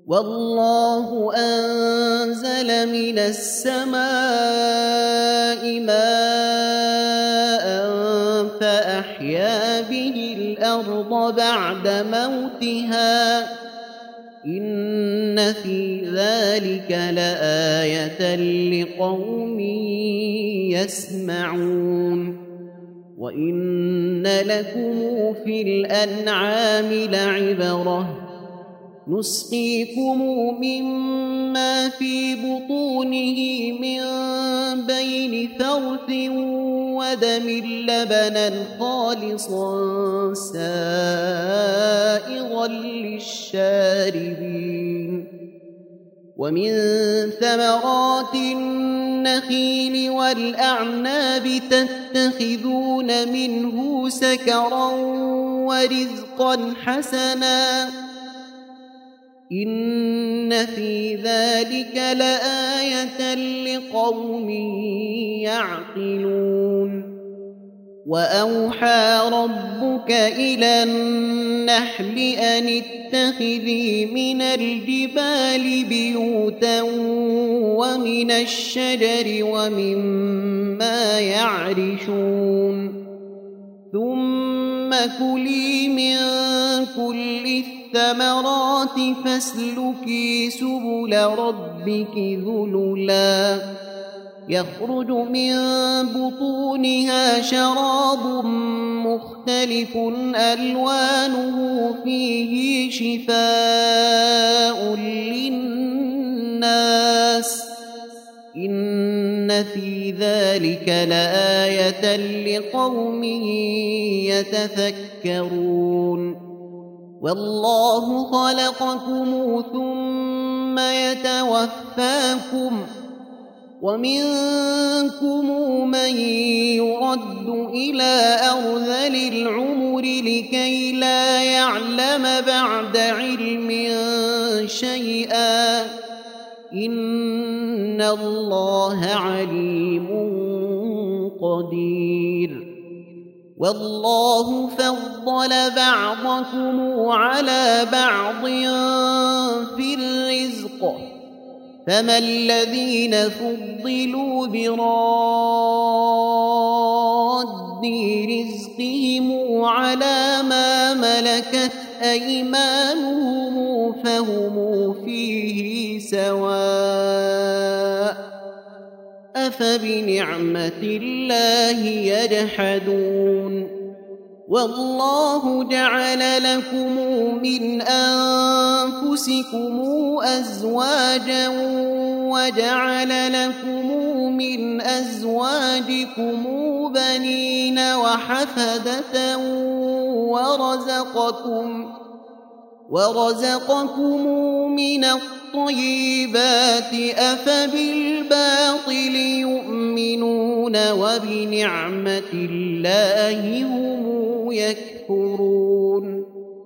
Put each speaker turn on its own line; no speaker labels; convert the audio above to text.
والله أنزل من السماء ماء فأحيا به الأرض بعد موتها إن في ذلك لآية لقوم يسمعون وإن لكم في الأنعام لعبرة نسقيكم مما في بطونه من بين فرث ودم لبنا خالصا سائغا للشاربين ومن ثمرات النخيل والأعناب تتخذون منه سكرا ورزقا حسنا إن في ذلك لآية لقوم يعقلون وأوحى ربك إلى النحل أن اتخذي من الجبال بيوتا ومن الشجر ومما يعرشون ثم كلي من كل الثمرات فاسلكي سبل ربك ذللا يخرج من بطونها شراب مختلف ألوانه فيه شفاء للناس إن في ذلك لآية لقوم يتفكرون والله خلقكم ثم يتوفاكم ومنكم من يرد إلى أرذل العمر لكي لا يعلم بعد علم شيئا إن الله عليم قدير والله فضل بعضكم على بعض في الرزق فما الذين فضلوا براد رزقهم على ما ملكت أيمانهم فهم فيه سواء أفبنعمة الله يجحدون والله جعل لكم من أنفسكم أزواجا وجعل لكم من أزواجكم بنين وحفدة ورزقكم من الطيبات أفبالباطل يؤمنون وبنعمة الله هم يكفرون